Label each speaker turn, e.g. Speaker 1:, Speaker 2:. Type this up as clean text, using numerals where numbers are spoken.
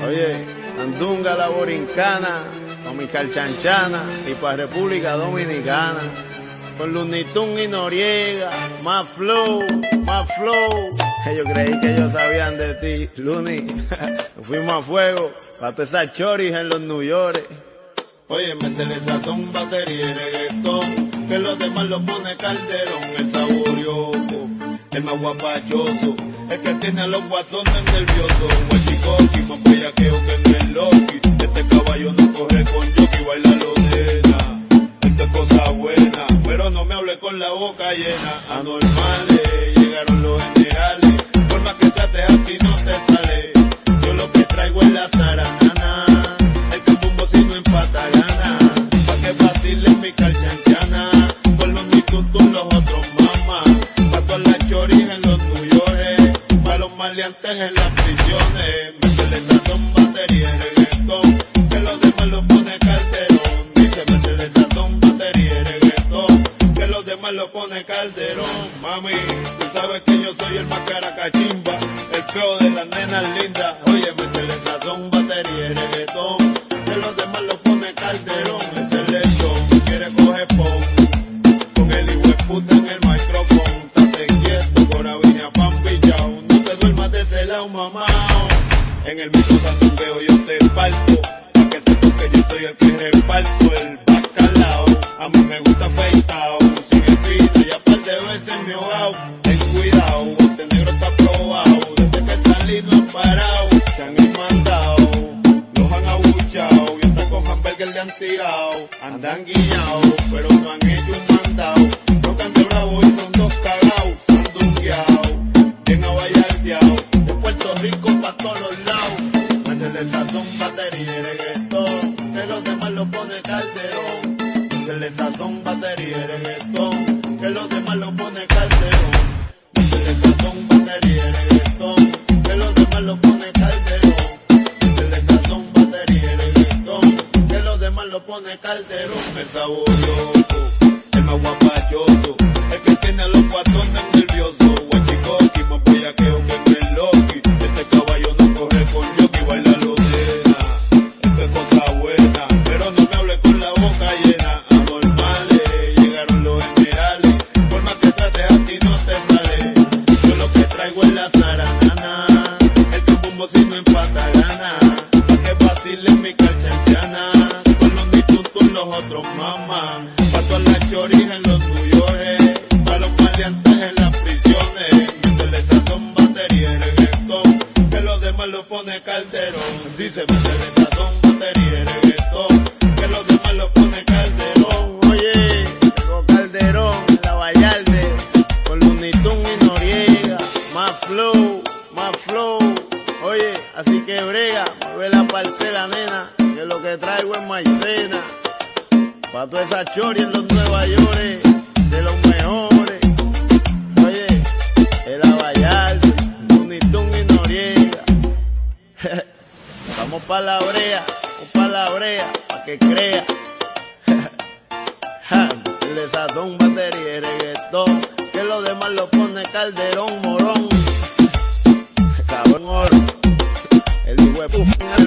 Speaker 1: Oye, Andunga la Borincana, Comical Chanchana y para República Dominicana. Con Lunitun y Noriega, más flow, más flow. Yo creí que ellos sabían de ti, Luni. Nos fuimos a fuego, para todas esas choris en los New York.
Speaker 2: Oye, métele sazón, batería y reggaetón, que los demás lo pone Calderón, el saborioco, el más guapachoso, el que tiene a los guasones nerviosos, guachicoqui, más bellaqueo que en el Loki, este caballo no corre con jockey, baila lodena, esto es cosa buena, pero no me hable con la boca llena, anormales, llegaron los generales, por más que trates a ti no te sale, yo lo que traigo es la zaranana, el cambumbo si no empata gana, pa' que vacilen mi calchanchana, con los mitutos los otros mamás, pa' todas las choris en los New York, pa' los maleantes en las prisiones, métele sazón, batería y reggaetón, que los demás lo pone Calderón, dice métele sazón, batería y reggaetón, que los demás lo pone Calderón, mami, tú sabes que yo soy el más caracachimba, el feo de las nenas lindas, oye, métele sazón, batería y reggaetón, que los demás lo pone Calderón, es el lechón, quiere coger pon, con el hijo de puta en el micrófono, estate quieto, corabina, pan pillao, no te duermas de ese lado, mamá, en el micro sandungueo yo te parto, pa' que te toque yo soy el que reparto, el bacalao, a mí me gusta afeitao, sin espina, ya par de veces me he ahogado, ten cuidado, este negro está probado, desde que salí no he parado, se han mandado, los han abuchado, y hasta con hamburger le han tirado, andan guiñados, pero no han hecho un mandado, tocan de bravo y son dos cagados, sandungueados, bien abayardeados, de Puerto Rico pa' todos los lados, métele sazón, batería y reggaetón, que los demás lo pone Calderón, métele sazón, batería y reggaetón, que los demás lo pone Calderón, métele sazón, batería y reggaetón, que los demás lo pone Calderón, métele sazón, batería y reggaetón, que los demás lo pone Calderón, el sabor loco, el más guapachoso, el que tiene a los guatones nerviosos, guachicoqui, más bellaqueo que en el Loki, este caballo no corre con jockey, baila lodena, esto es cosa buena, pero no me hable con la boca llena, anormales, llegaron los generales, por más que trates a ti no te sale, yo lo que traigo es la zaranana, el cambumbo si no empata gana, pa' que vacilen mi calchanchana, con los mitutos los otros mamás, pa' todas las choris en los New York, pa' los maleantes en las prisiones, métele sazón, batería y reggaetón, que los demás lo pone Calderón, dice métele sazón, batería y reggaetón, que los demás lo pone Calderón,
Speaker 1: Oye, llegó Calderón, la Vallarde, con Lunitun y Noriega, más flow, más flow. Oye, así que brega, mueve la parcela, nena, que lo que traigo es maicena. Pa' todas esas choris en los Nueva York, de los mejores. Oye, el Vallarde, Lunitun y Noriega. Vamos pa' la brea, pa' que crea. Le sazón, batería y reggaetón, que los demás lo pone Calderón, morón. Cabrón, oro, el hijo de